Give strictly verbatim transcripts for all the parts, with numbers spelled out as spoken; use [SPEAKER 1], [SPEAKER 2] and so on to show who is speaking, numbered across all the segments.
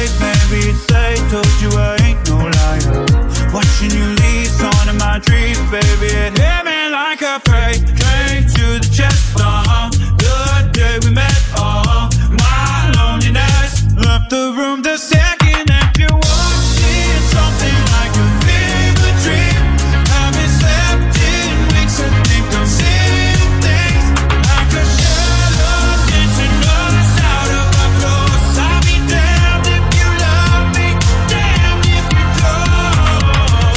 [SPEAKER 1] late, maybe it's late. Told you I ain't no liar. Watching you leave, on in my dreams, baby. It hit me like a freight train to the chest. Uh, the day we met, uh, my loneliness left the room the second that you walked in. Something like a fever dream. Haven't slept in weeks. I think I'm seeing things like a shadow dancing us out of our clothes. I'll be damned if you love me, damned if you don't.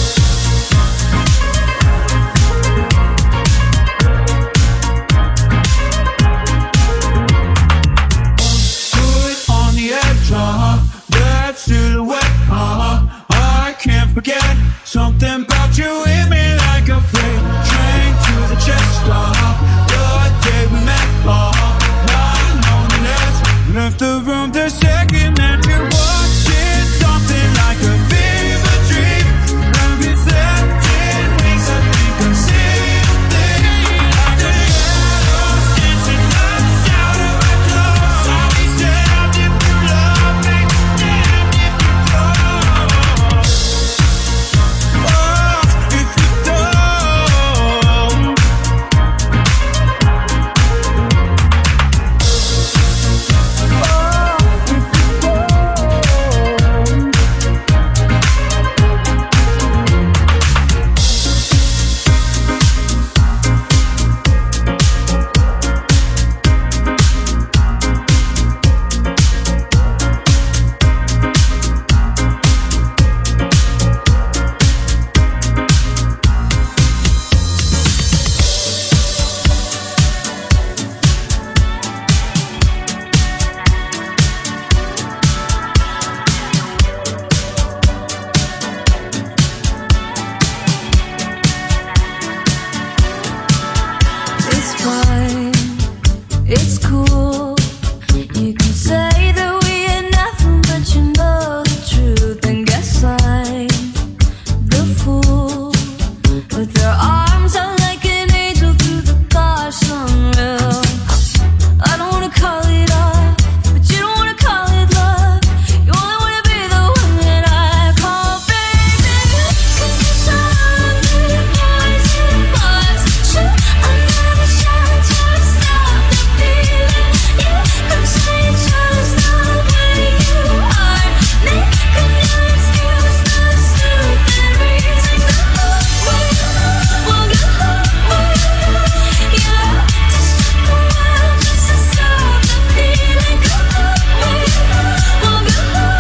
[SPEAKER 1] Put on the edge, uh, that silhouette, uh, I can't forget. Something about you hit me like a freight train to the chest, uh, the day we met, uh, my loneliness left the room the second that you walked in. Something like a fever dream. Haven't slept in weeks. I think I'm seeing things like a shadow dancing us out of our clothes. I'll be damned if you love me, damned if you don't. Oh, if you don't. It's fine, it's cool. You can say that we ain't nothing, but you know the truth. And guess I'm the fool with your arms out like an angel through the car sunroof. I don't wanna call it off, but you don't wanna call it love. You only wanna be the one that I call baby. 'Cause it's all the boys and boys. Shoot another shot to stop the feeling. You can say just the way you are. Make a new excuse, no stupid reason. We'll go, we'll go, yeah. Just took a while just to stop the feeling. We'll go, we'll go,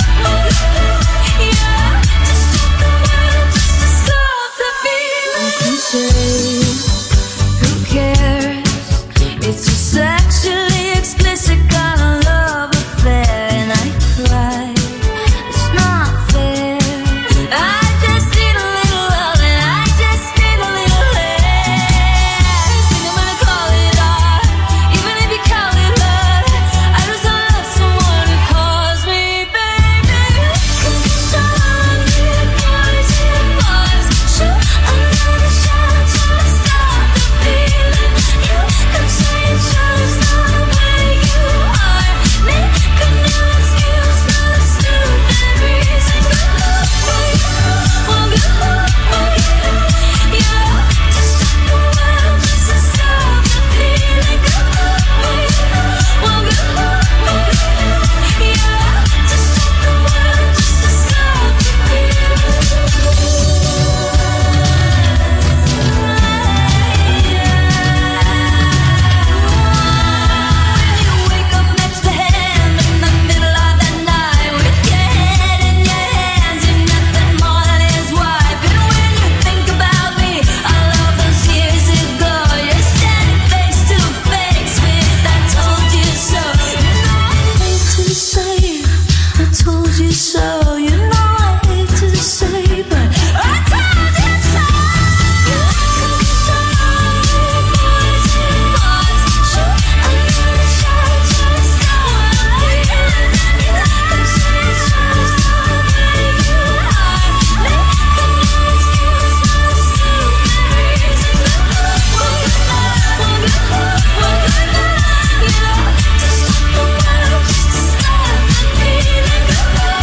[SPEAKER 1] yeah. Just took a while just to stop the feeling. You can say, who cares? It's a sexually explicit kind of love affair, and I cry. It's not fair. I just need a little love, and I just need a little air. Think I'm gonna call it art, even if you call it love. I just love someone who calls me baby. 'Cause it's all the boys and boys. Shoot another shot to stop the feeling. You can say just the way you are. Make a new excuse, no stupid reason. We'll go, yeah. Just took a while just to stop the feeling. We'll go, yeah. Just took a while just to stop the When you wake up next to him in the middle of the night with your head in your hands, you're nothing more than his wife. And when you think about me, all of those years ago, you're standing face to face with I told you so. You know I hate to say I told you so. You know I hate to say, but I told you so. 'Cause it's all the boys and boys. Shoot another shot to stop the feeling. You can say just the way you are. Make a new excuse, no stupid reason. We'll go, we'll go, yeah. Just took a while just to stop the feeling.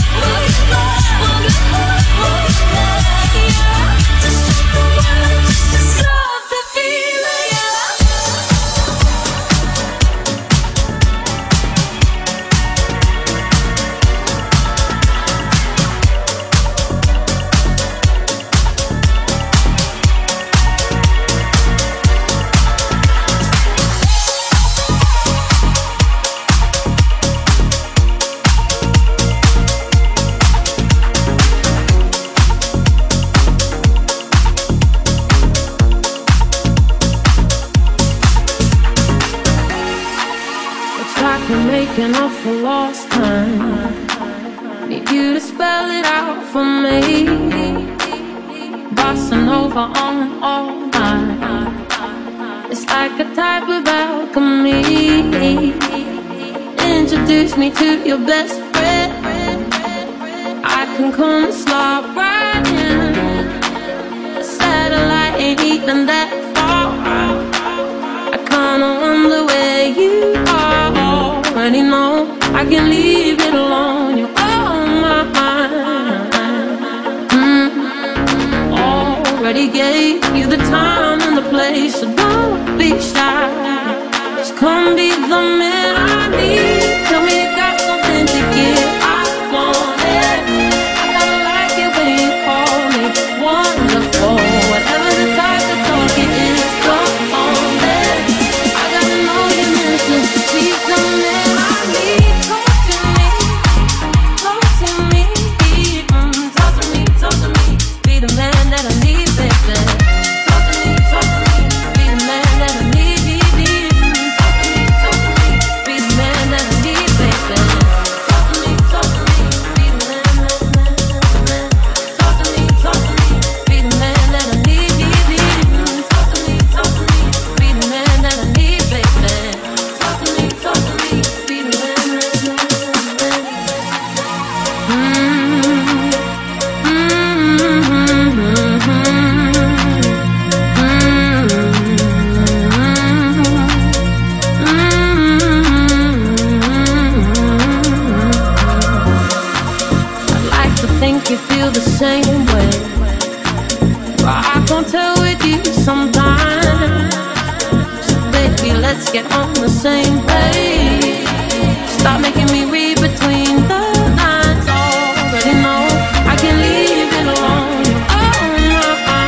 [SPEAKER 1] you to spell it out for me. Bossa Nova on all night. It's like a type of alchemy. Introduce me to your best friend. I can come and slide right in. The satellite ain't even that far. I kinda wonder where you are. Already know I can leave it alone. You're on my mind. mm. Already gave you the time and the place, so don't be shy. Just come be the man I need. Tell me you got something to give. I want it. I kinda like it when you call me wonderful. Whatever the type of talk it is, come on then. I gotta know you meant to be the man I need. Talk to me, talk to me, mm, talk to me, talk to me. Be the man that I need, baby. Talk to me, talk to me. Be the man that I need. Talk to me, talk to me. Be the man that I need, baby. Talk to me, talk to me. Be the man, man, man, man. Talk to me, talk to me. Be the man that I need. Talk to me, talk to me. Be the man that I need, baby. Talk to me, talk to me. Be the man, man, man, man. I'd like to think you feel the same way, but I can't tell with you sometimes. So baby, let's get on the same page. Stop making me read between the lines. Already know I can leave it alone. Oh my,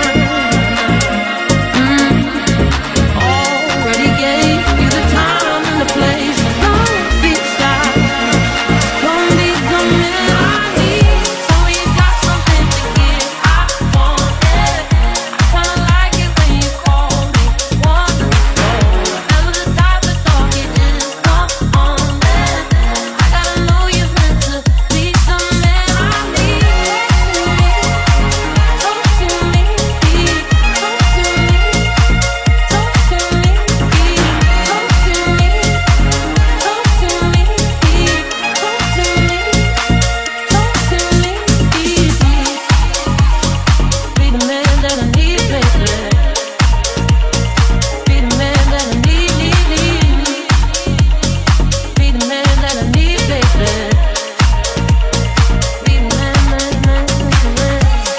[SPEAKER 1] mm. Already gave you the time and the place. Don't be shy. Don't be the man I need. Tell me you got something to give. I want it. I kinda like it when you call me wonderful. Whatever the type of talk it is, come on then. I gotta know you meant to be the man I need. Talk to me, talk to me, talk to me, talk to me, talk to me, talk to me, talk to me, be the man that I need, baby. Be the man that I need, need, need. Be the man that I need, baby. Be the man, man, man, man.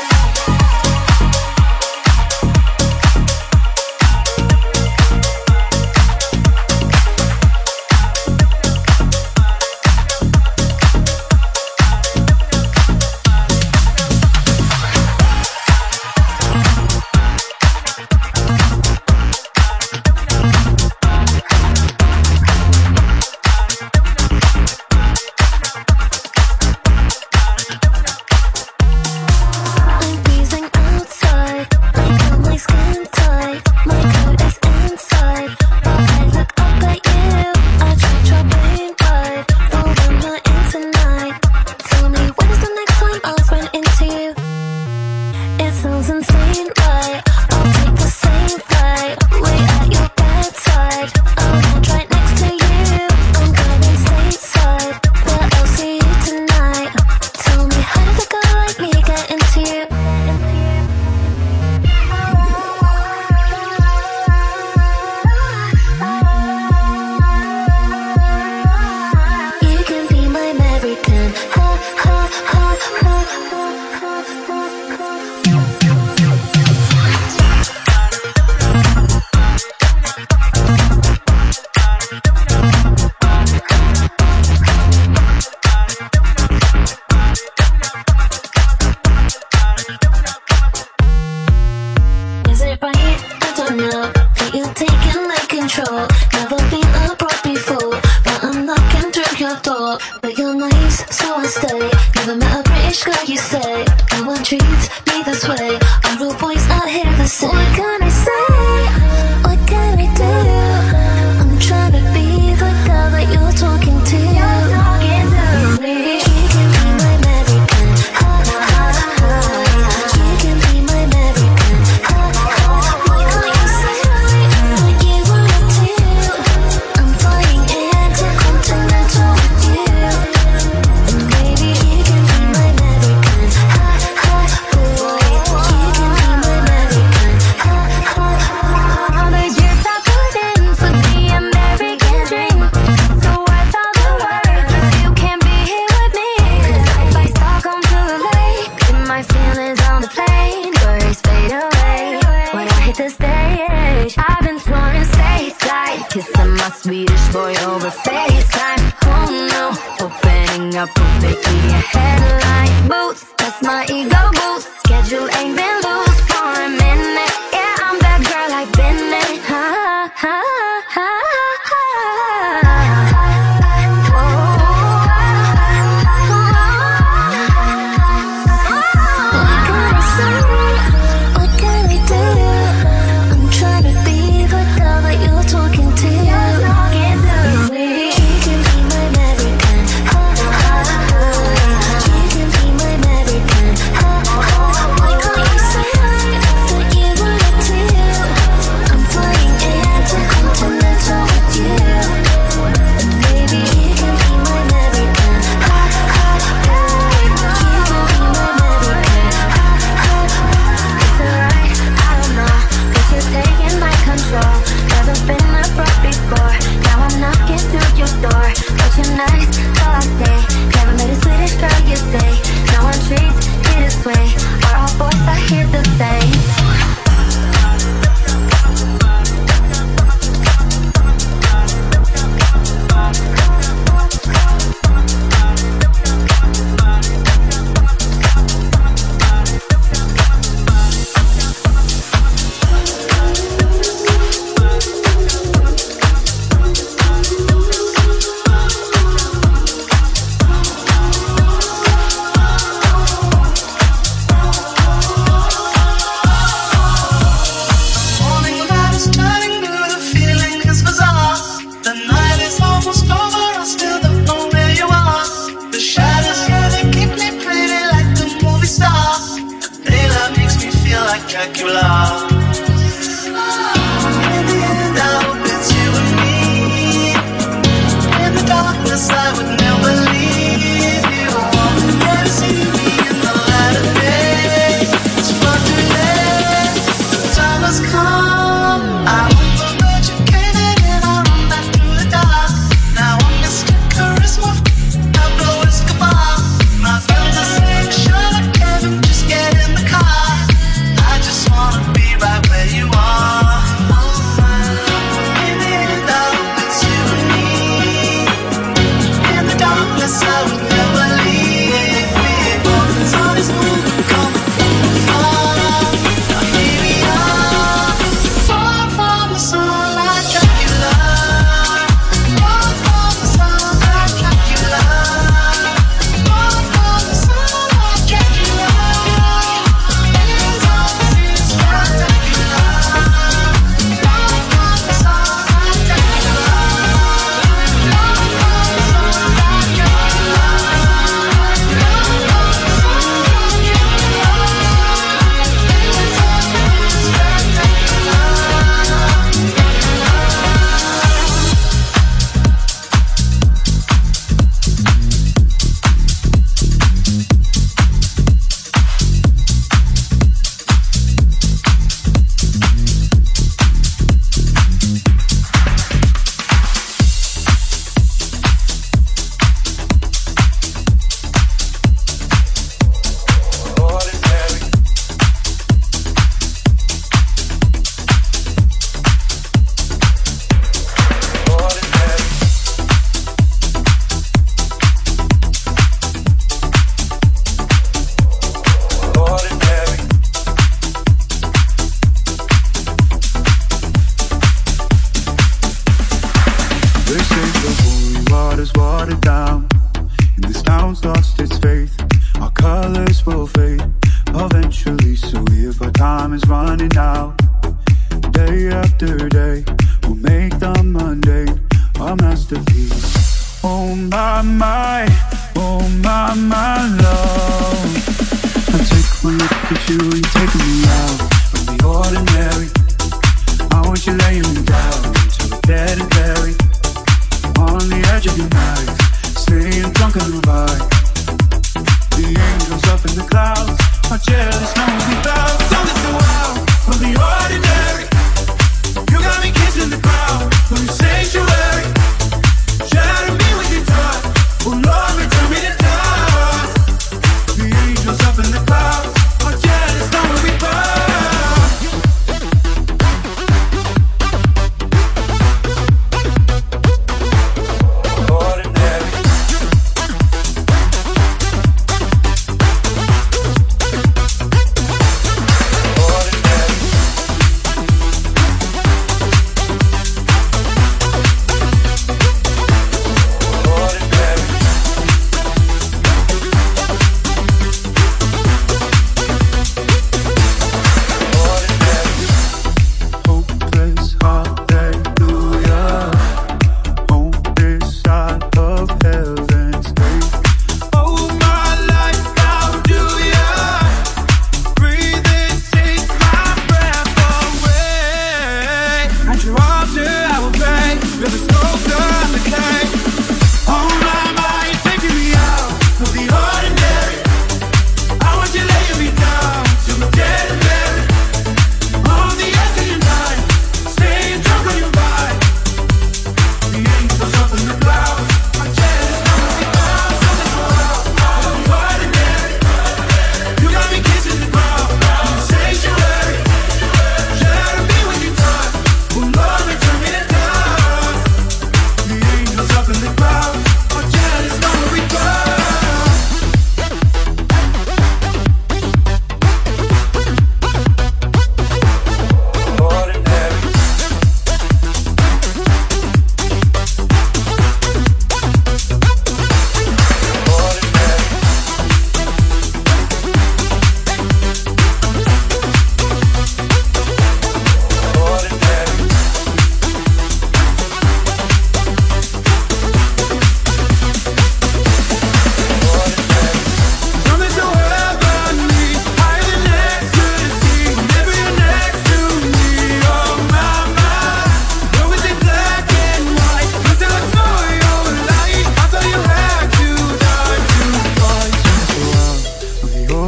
[SPEAKER 2] I'm freezing outside. I feel my skin tight. My coat is inside. But I look up at you. I tried your brain right. But when you're in tonight, tell me when is the next time I'll run into you? It sounds insane, right? I'll take the same flight. Wait at your bedside. I'll land right next to you. I'm going stateside, but I'll see you tonight. Tell me how did a girl like me get into you? You can be my American. Ha ha ha ha ha ha ha. Is it right? I don't know. That you taking like control. Never been abroad before, but I'm knocking through your door. But you're nice, so I stay. Never met a British girl, you say. No one treats me this way. All real boys out here the same. What can I say? What can I do? I'm trying to be the girl that you're talking to. She can be my Mary
[SPEAKER 1] my Swedish boy over FaceTime. Oh no, opening up a biggie headline. Boots, that's my ego boost. Schedule ain't been loose for a minute. Yeah, I'm that girl I've been in. Ha ha ha ha.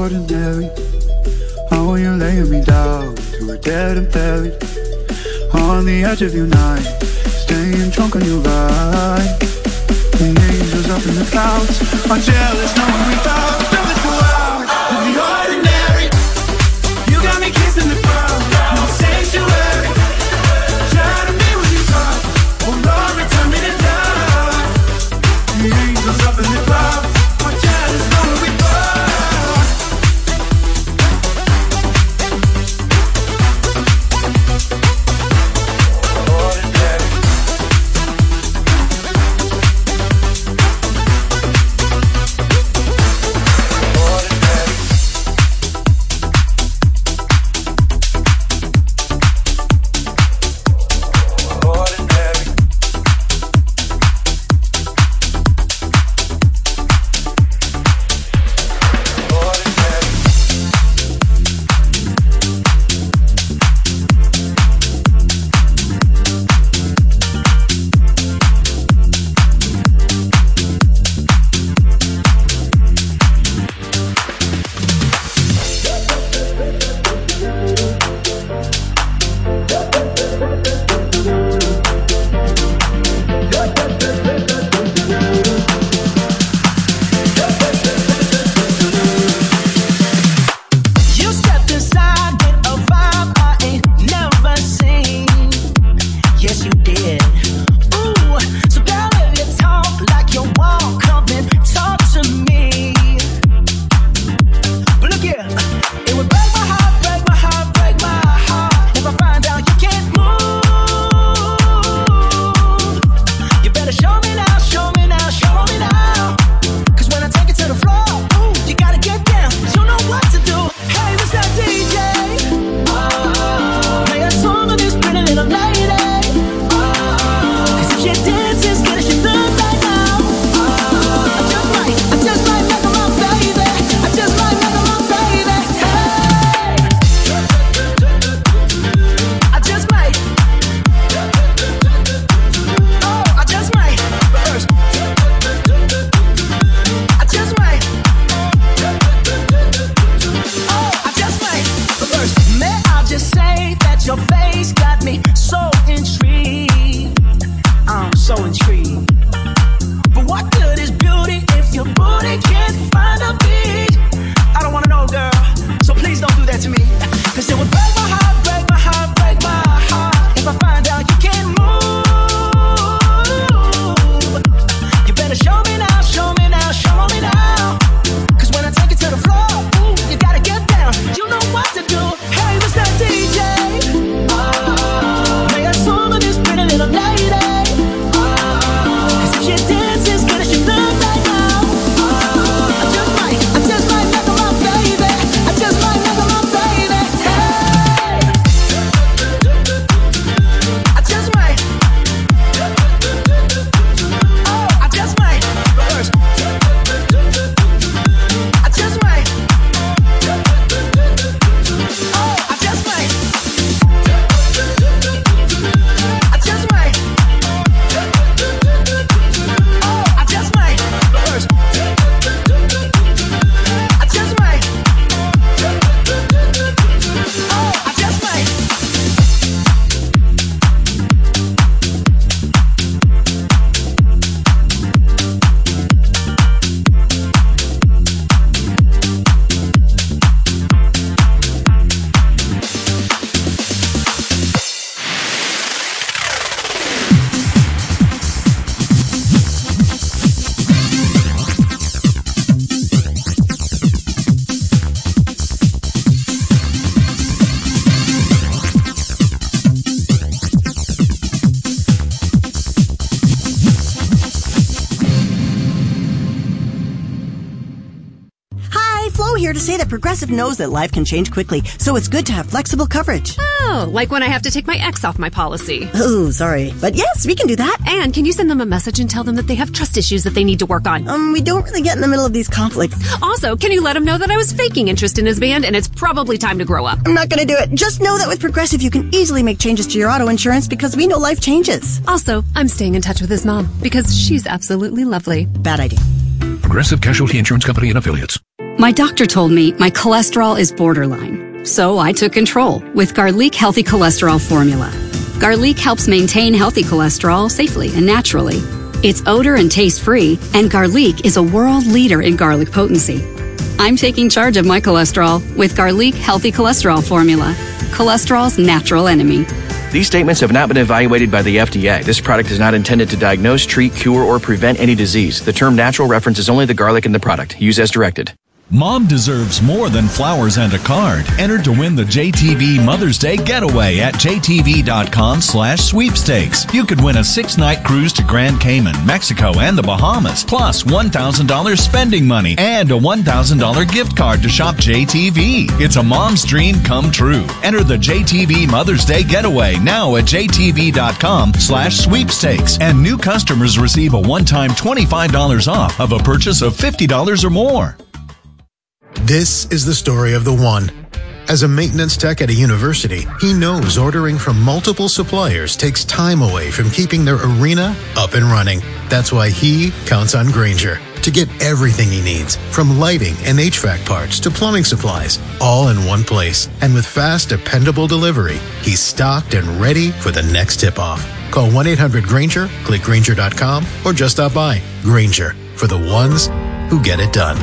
[SPEAKER 3] ordinary. How are you laying me down to a dead and buried? On the edge of your night, staying drunk on your ride. The angels up in the clouds are jealous knowing we found something to out of the ordinary. You got me kissing the ground, no sanctuary. Try to be when you talk, oh Lord, return me to dust. The angels up in the clouds are jealous knowing we
[SPEAKER 4] here to say that Progressive knows that life can change quickly, so it's good to have flexible coverage.
[SPEAKER 5] Oh, like when I have to take my ex off my policy.
[SPEAKER 4] Oh, sorry. But yes, we can do that.
[SPEAKER 5] And can you send them a message and tell them that they have trust issues that they need to work on?
[SPEAKER 4] Um, we don't really get in the middle of these conflicts.
[SPEAKER 5] Also, can you let them know that I was faking interest in his band and it's probably time to grow up?
[SPEAKER 4] I'm not gonna do it. Just know that with Progressive, you can easily make changes to your auto insurance because we know life changes.
[SPEAKER 5] Also, I'm staying in touch with his mom because she's absolutely lovely.
[SPEAKER 4] Bad idea.
[SPEAKER 6] Progressive Casualty Insurance Company and Affiliates.
[SPEAKER 5] My doctor told me my cholesterol is borderline, so I took control with Garlic Healthy Cholesterol Formula. Garlic helps maintain healthy cholesterol safely and naturally. It's odor and taste-free, and Garlic is a world leader in garlic potency. I'm taking charge of my cholesterol with Garlic Healthy Cholesterol Formula, cholesterol's natural enemy.
[SPEAKER 6] These statements have not been evaluated by the F D A. This product is not intended to diagnose, treat, cure, or prevent any disease. The term natural references only the garlic in the product. Use as directed.
[SPEAKER 7] Mom deserves more than flowers and a card. Enter to win the J T V Mother's Day Getaway at J T V dot com slash sweepstakes. You could win a six-night cruise to Grand Cayman, Mexico, and the Bahamas, plus one thousand dollars spending money and a one thousand dollars gift card to shop J T V. It's a mom's dream come true. Enter the J T V Mother's Day Getaway now at J T V dot com slash sweepstakes. And new customers receive a one-time twenty-five dollars off of a purchase of fifty dollars or more.
[SPEAKER 8] This is the story of the one. As a maintenance tech at a university, he knows ordering from multiple suppliers takes time away from keeping their arena up and running. That's why he counts on Grainger to get everything he needs, from lighting and H V A C parts to plumbing supplies, all in one place. And with fast, dependable delivery, he's stocked and ready for the next tip-off. Call one eight hundred Grainger, click Grainger dot com, or just stop by. Grainger, for the ones who get it done.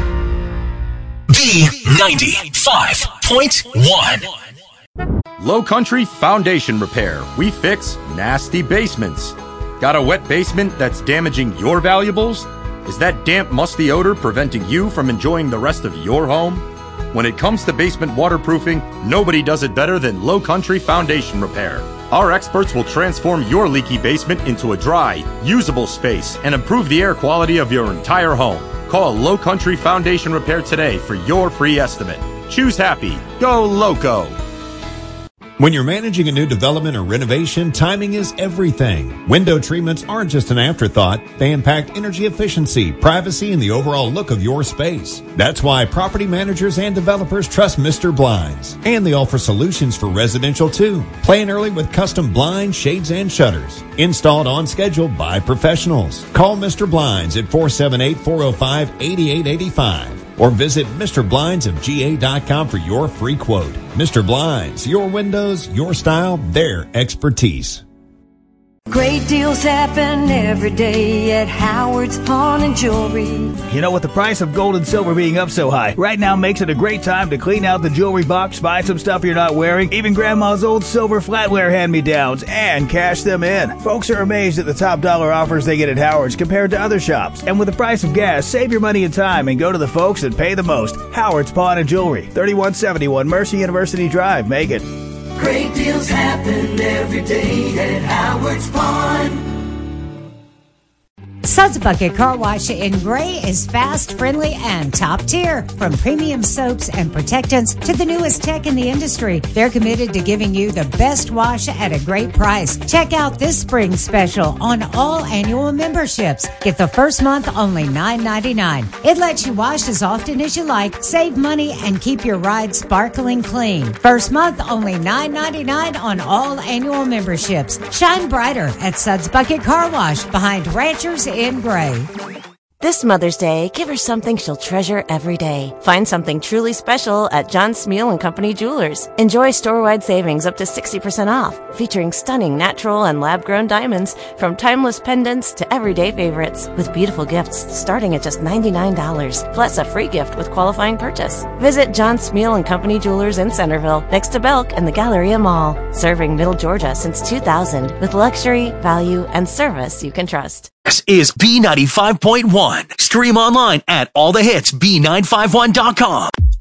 [SPEAKER 9] B ninety-five point one.
[SPEAKER 10] Low Country Foundation Repair. We fix nasty basements. Got a wet basement that's damaging your valuables? Is that damp, musty odor preventing you from enjoying the rest of your home? When it comes to basement waterproofing, nobody does it better than Low Country Foundation Repair. Our experts will transform your leaky basement into a dry, usable space and improve the air quality of your entire home. Call Low Country Foundation Repair today for your free estimate. Choose happy. Go Loco.
[SPEAKER 11] When you're managing a new development or renovation, timing is everything. Window treatments aren't just an afterthought. They impact energy efficiency, privacy, and the overall look of your space. That's why property managers and developers trust Mister Blinds. And they offer solutions for residential too. Plan early with custom blinds, shades, and shutters. Installed on schedule by professionals. Call Mister Blinds at four seven eight, four oh five, eight eight eight five. Or visit Mister Blinds of G A dot com for your free quote. Mister Blinds, your windows, your style, their expertise.
[SPEAKER 1] Great deals happen every day at Howard's Pawn and Jewelry.
[SPEAKER 12] You know, with the price of gold and silver being up so high, right now makes it a great time to clean out the jewelry box, buy some stuff you're not wearing, even Grandma's old silver flatware hand-me-downs, and cash them in. Folks are amazed at the top dollar offers they get at Howard's compared to other shops. And with the price of gas, save your money and time and go to the folks that pay the most. Howard's Pawn and Jewelry, thirty-one seventy-one Mercy University Drive, Macon.
[SPEAKER 1] Great deals happen every day at Howard's Pawn.
[SPEAKER 13] Suds Bucket Car Wash in Gray is fast, friendly, and top tier. From premium soaps and protectants to the newest tech in the industry, they're committed to giving you the best wash at a great price. Check out this spring special on all annual memberships. Get the first month only nine ninety-nine. It lets you wash as often as you like, save money, and keep your ride sparkling clean. First month only nine ninety-nine on all annual memberships. Shine brighter at Suds Bucket Car Wash behind Ranchers in Gray.
[SPEAKER 14] This Mother's Day, give her something she'll treasure every day. Find something truly special at John Smeal and Company Jewelers. Enjoy store-wide savings up to sixty percent off, featuring stunning natural and lab-grown diamonds from timeless pendants to everyday favorites, with beautiful gifts starting at just ninety-nine dollars, plus a free gift with qualifying purchase. Visit John Smeal and Company Jewelers in Centerville, next to Belk and the Galleria Mall. Serving Middle Georgia since two thousand, with luxury, value, and service you can trust.
[SPEAKER 9] This is B ninety-five point one. Stream online at all the hits B nine five one dot com.